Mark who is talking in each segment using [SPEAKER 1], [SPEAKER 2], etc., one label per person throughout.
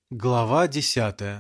[SPEAKER 1] Глава 10.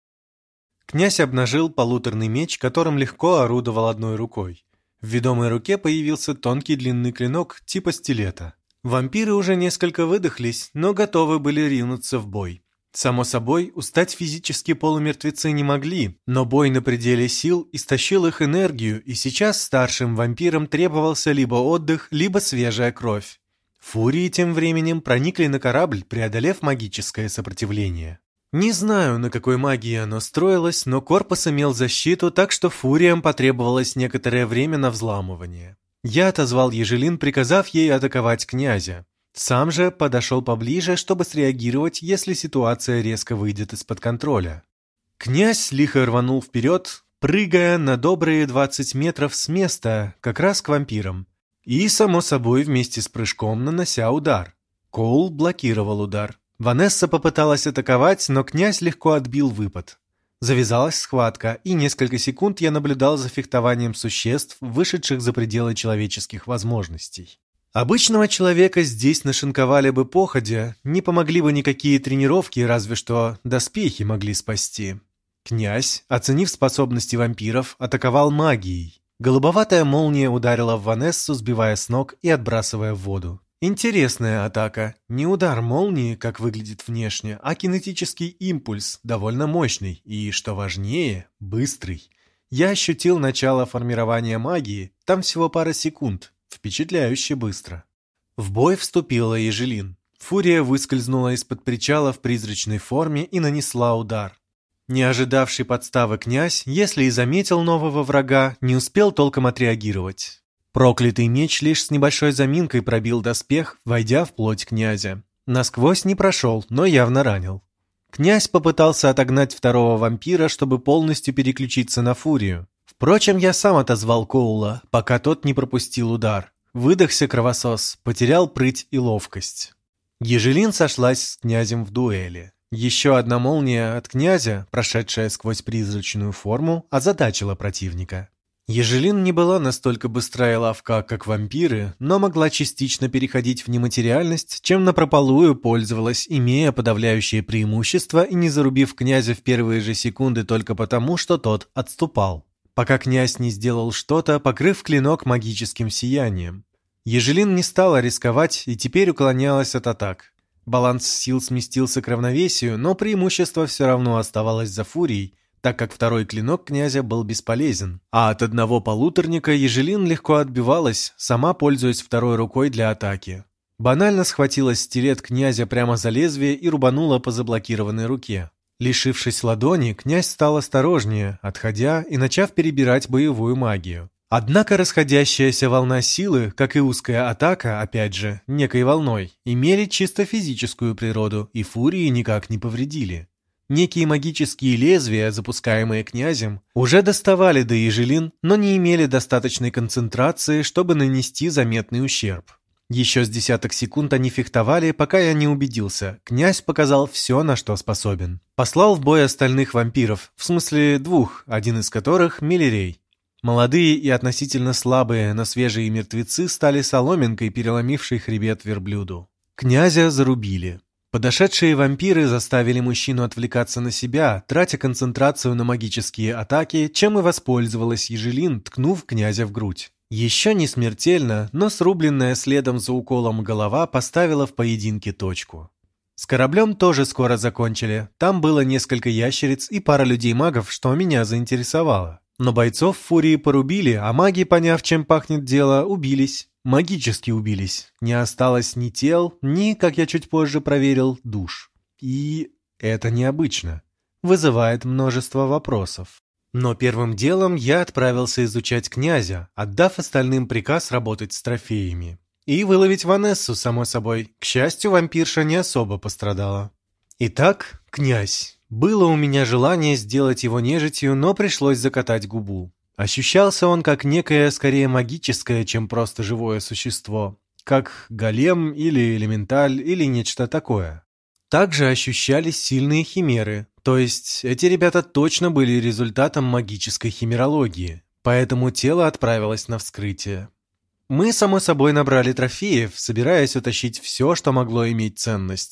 [SPEAKER 1] Князь обнажил полуторный меч, которым легко орудовал одной рукой. В ведомой руке появился тонкий длинный клинок типа стилета. Вампиры уже несколько выдохлись, но готовы были ринуться в бой. Само собой, устать физически полумертвецы не могли, но бой на пределе сил истощил их энергию, и сейчас старшим вампирам требовался либо отдых, либо свежая кровь. Фурии тем временем проникли на корабль, преодолев магическое сопротивление. Не знаю, на какой магии оно строилось, но корпус имел защиту, так что фуриям потребовалось некоторое время на взламывание. Я отозвал Ежелин, приказав ей атаковать князя. Сам же подошел поближе, чтобы среагировать, если ситуация резко выйдет из-под контроля. Князь лихо рванул вперед, прыгая на добрые 20 метров с места, как раз к вампирам. И, само собой, вместе с прыжком нанося удар. Коул блокировал удар. Ванесса попыталась атаковать, но князь легко отбил выпад. Завязалась схватка, и несколько секунд я наблюдал за фехтованием существ, вышедших за пределы человеческих возможностей. Обычного человека здесь нашинковали бы походя, не помогли бы никакие тренировки, разве что доспехи могли спасти. Князь, оценив способности вампиров, атаковал магией. Голубоватая молния ударила в Ванессу, сбивая с ног и отбрасывая в воду. Интересная атака. Не удар молнии, как выглядит внешне, а кинетический импульс, довольно мощный и, что важнее, быстрый. Я ощутил начало формирования магии, там всего пара секунд, впечатляюще быстро. В бой вступила Ежелин. Фурия выскользнула из-под причала в призрачной форме и нанесла удар. Не ожидавший подставы князь, если и заметил нового врага, не успел толком отреагировать. Проклятый меч лишь с небольшой заминкой пробил доспех, войдя в плоть князя. Насквозь не прошел, но явно ранил. Князь попытался отогнать второго вампира, чтобы полностью переключиться на Фурию. Впрочем, я сам отозвал Коула, пока тот не пропустил удар. Выдохся кровосос, потерял прыть и ловкость. Ежелин сошлась с князем в дуэли. Еще одна молния от князя, прошедшая сквозь призрачную форму, озадачила противника. Ежелин не была настолько быстра и ловка, как вампиры, но могла частично переходить в нематериальность, чем напропалую пользовалась, имея подавляющее преимущество и не зарубив князя в первые же секунды только потому, что тот отступал. Пока князь не сделал что-то, покрыв клинок магическим сиянием. Ежелин не стала рисковать и теперь уклонялась от атак. Баланс сил сместился к равновесию, но преимущество все равно оставалось за Фурией, так как второй клинок князя был бесполезен. А от одного полуторника Ежелин легко отбивалась, сама пользуясь второй рукой для атаки. Банально схватила стилет князя прямо за лезвие и рубанула по заблокированной руке. Лишившись ладони, князь стал осторожнее, отходя и начав перебирать боевую магию. Однако расходящаяся волна силы, как и узкая атака, опять же, некой волной, имели чисто физическую природу и Фурии никак не повредили. Некие магические лезвия, запускаемые князем, уже доставали до Ежелин, но не имели достаточной концентрации, чтобы нанести заметный ущерб. Еще с десяток секунд они фехтовали, пока я не убедился. Князь показал все, на что способен. Послал в бой остальных вампиров, в смысле двух, один из которых — Миллерей. Молодые и относительно слабые, но свежие мертвецы стали соломинкой, переломившей хребет верблюду. Князя зарубили. Подошедшие вампиры заставили мужчину отвлекаться на себя, тратя концентрацию на магические атаки, чем и воспользовалась Ежелин, ткнув князя в грудь. Еще не смертельно, но срубленная следом за уколом голова поставила в поединке точку. С кораблем тоже скоро закончили, там было несколько ящериц и пара людей-магов, что меня заинтересовало. Но бойцов Фурии порубили, а маги, поняв, чем пахнет дело, убились. Магически убились. Не осталось ни тел, ни, как я чуть позже проверил, душ. И это необычно. Вызывает множество вопросов. Но первым делом я отправился изучать князя, отдав остальным приказ работать с трофеями. И выловить Ванессу, само собой. К счастью, вампирша не особо пострадала. Итак, князь. Было у меня желание сделать его нежитью, но пришлось закатать губу. Ощущался он как некое, скорее магическое, чем просто живое существо. Как голем или элементаль или нечто такое. Также ощущались сильные химеры, то есть эти ребята точно были результатом магической химерологии, поэтому тело отправилось на вскрытие. Мы, само собой, набрали трофеев, собираясь утащить все, что могло иметь ценность.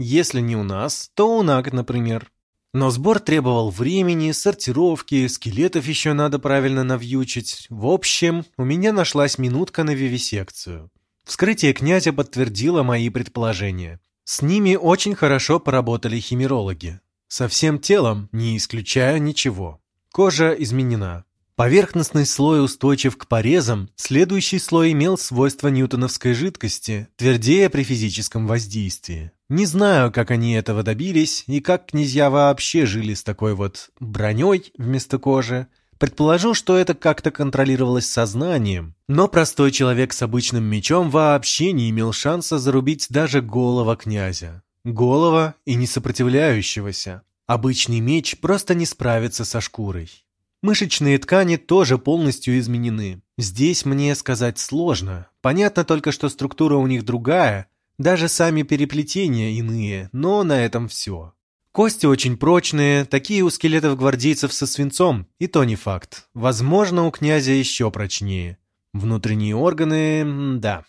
[SPEAKER 1] Если не у нас, то у НАК, например. Но сбор требовал времени, сортировки, скелетов еще надо правильно навьючить. В общем, у меня нашлась минутка на вивисекцию. Вскрытие князя подтвердило мои предположения. С ними очень хорошо поработали химерологи. Со всем телом, не исключая ничего. Кожа изменена. Поверхностный слой устойчив к порезам, следующий слой имел свойства ньютоновской жидкости, твердее при физическом воздействии. Не знаю, как они этого добились и как князья вообще жили с такой вот броней вместо кожи. Предположу, что это как-то контролировалось сознанием, но простой человек с обычным мечом вообще не имел шанса зарубить даже голого князя. Голого и не сопротивляющегося. Обычный меч просто не справится со шкурой. Мышечные ткани тоже полностью изменены. Здесь мне сказать сложно. Понятно только, что структура у них другая, даже сами переплетения иные, но на этом все. Кости очень прочные, такие у скелетов гвардейцев со свинцом, и то не факт. Возможно, у князя еще прочнее. Внутренние органы, да.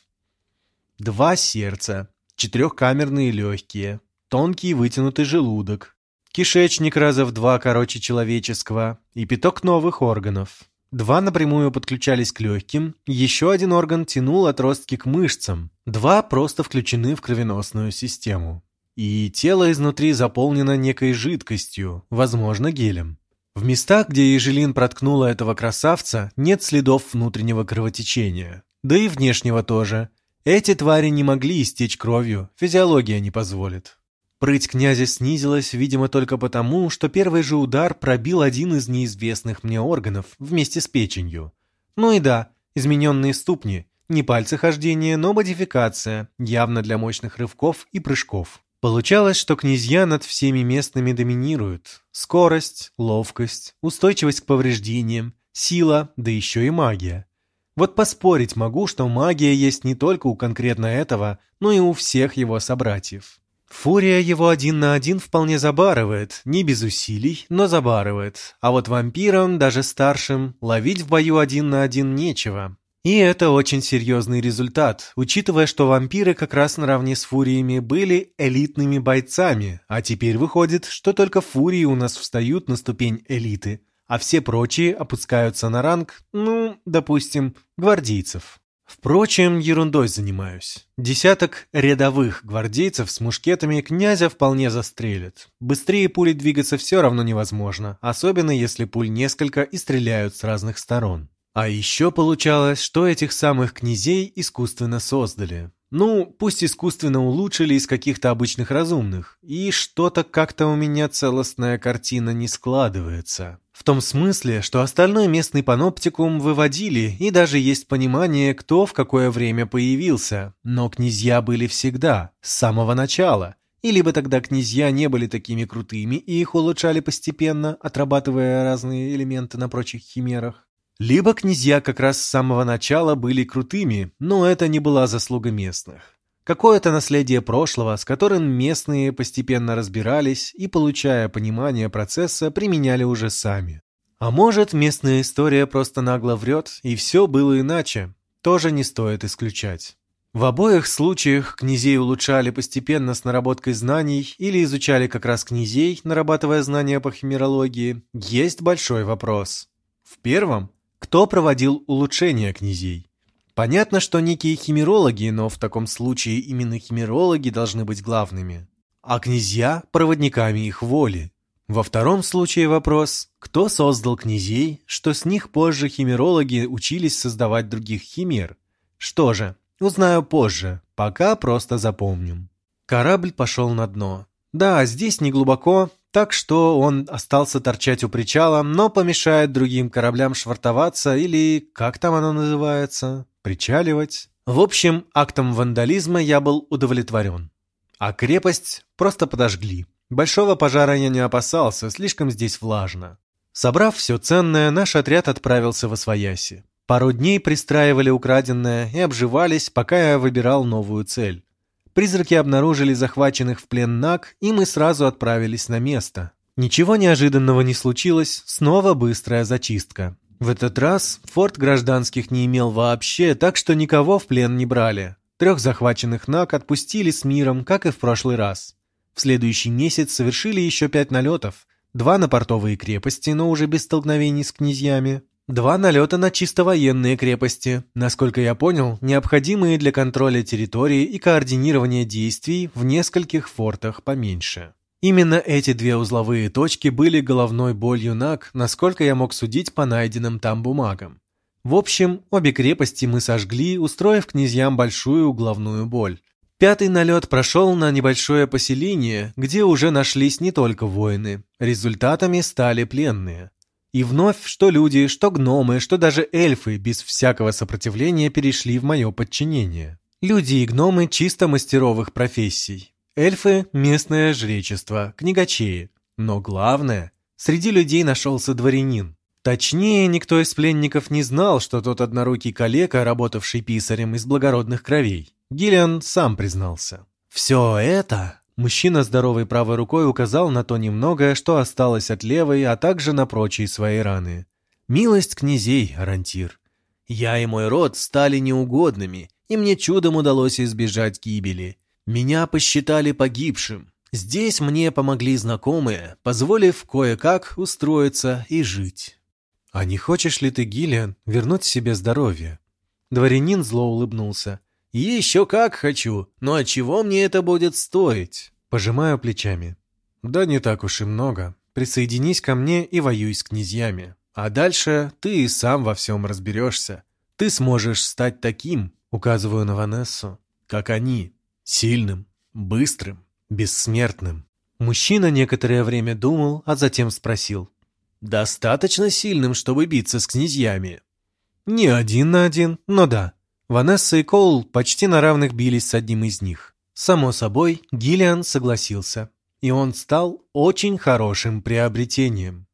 [SPEAKER 1] 2 сердца, 4-камерные легкие, тонкий вытянутый желудок, кишечник раза в 2 короче человеческого и 5 новых органов. 2 напрямую подключались к легким, еще 1 орган тянул отростки к мышцам, 2 просто включены в кровеносную систему. И тело изнутри заполнено некой жидкостью, возможно, гелем. В местах, где Ежелин проткнула этого красавца, нет следов внутреннего кровотечения. Да и внешнего тоже. Эти твари не могли истечь кровью, физиология не позволит. Прыть князя снизилась, видимо, только потому, что первый же удар пробил один из неизвестных мне органов вместе с печенью. Ну и да, измененные ступни, не пальцы хождения, но модификация, явно для мощных рывков и прыжков. Получалось, что князья над всеми местными доминируют. Скорость, ловкость, устойчивость к повреждениям, сила, да еще и магия. Вот поспорить могу, что магия есть не только у конкретно этого, но и у всех его собратьев. Фурия его 1 на 1 вполне забарывает, не без усилий, но забарывает. А вот вампирам, даже старшим, ловить в бою 1 на 1 нечего. И это очень серьезный результат, учитывая, что вампиры как раз наравне с фуриями были элитными бойцами, а теперь выходит, что только фурии у нас встают на ступень элиты, а все прочие опускаются на ранг, допустим, гвардейцев. Впрочем, ерундой занимаюсь. Десяток рядовых гвардейцев с мушкетами князя вполне застрелят. Быстрее пули двигаться все равно невозможно, особенно если пуль несколько и стреляют с разных сторон. А еще получалось, что этих самых князей искусственно создали. Пусть искусственно улучшили из каких-то обычных разумных. И что-то как-то у меня целостная картина не складывается. В том смысле, что остальной местный паноптикум выводили, и даже есть понимание, кто в какое время появился. Но князья были всегда, с самого начала. И либо тогда князья не были такими крутыми, и их улучшали постепенно, отрабатывая разные элементы на прочих химерах. Либо князья как раз с самого начала были крутыми, но это не была заслуга местных. Какое-то наследие прошлого, с которым местные постепенно разбирались и, получая понимание процесса, применяли уже сами. А может, местная история просто нагло врет, и все было иначе, тоже не стоит исключать. В обоих случаях князей улучшали постепенно с наработкой знаний или изучали как раз князей, нарабатывая знания по химерологии, есть большой вопрос. В первом – кто проводил улучшения князей? Понятно, что некие химерологи, но в таком случае именно химерологи должны быть главными, а князья – проводниками их воли. Во втором случае вопрос – кто создал князей, что с них позже химерологи учились создавать других химер? Что же, узнаю позже, пока просто запомним. Корабль пошел на дно. Да, здесь не глубоко, так что он остался торчать у причала, но помешает другим кораблям швартоваться или, как там оно называется, причаливать. В общем, актом вандализма я был удовлетворен. А крепость просто подожгли. Большого пожара я не опасался, слишком здесь влажно. Собрав все ценное, наш отряд отправился в Освояси. Пару дней пристраивали украденное и обживались, пока я выбирал новую цель. Призраки обнаружили захваченных в плен наг, и мы сразу отправились на место. Ничего неожиданного не случилось, снова быстрая зачистка. В этот раз форт гражданских не имел вообще, так что никого в плен не брали. 3 захваченных наг отпустили с миром, как и в прошлый раз. В следующий месяц совершили еще 5 налетов. 2 на портовые крепости, но уже без столкновений с князьями. 2 налета на чисто военные крепости, насколько я понял, необходимые для контроля территории и координирования действий в нескольких фортах поменьше. Именно эти 2 узловые точки были головной болью НАК, насколько я мог судить по найденным там бумагам. В общем, обе крепости мы сожгли, устроив князьям большую головную боль. 5-й налет прошел на небольшое поселение, где уже нашлись не только воины. Результатами стали пленные. И вновь, что люди, что гномы, что даже эльфы без всякого сопротивления перешли в мое подчинение. Люди и гномы чисто мастеровых профессий. Эльфы – местное жречество, книгачеи. Но главное, среди людей нашелся дворянин. Точнее, никто из пленников не знал, что тот однорукий калека, работавший писарем из благородных кровей. Гиллиан сам признался. «Все это...» Мужчина здоровой правой рукой указал на то немногое, что осталось от левой, а также на прочие свои раны. «Милость князей, Арантир. Я и мой род стали неугодными, и мне чудом удалось избежать гибели. Меня посчитали погибшим. Здесь мне помогли знакомые, позволив кое-как устроиться и жить». «А не хочешь ли ты, Гиллиан, вернуть себе здоровье?» Дворянин зло улыбнулся. «Еще как хочу, но от чего мне это будет стоить?» Пожимаю плечами. «Да не так уж и много. Присоединись ко мне и воюй с князьями. А дальше ты и сам во всем разберешься. Ты сможешь стать таким, указываю на Ванессу, как они, сильным, быстрым, бессмертным». Мужчина некоторое время думал, а затем спросил. «Достаточно сильным, чтобы биться с князьями?» «Не 1 на 1, но да». Ванесса и Коул почти на равных бились с одним из них. Само собой, Гиллиан согласился. И он стал очень хорошим приобретением.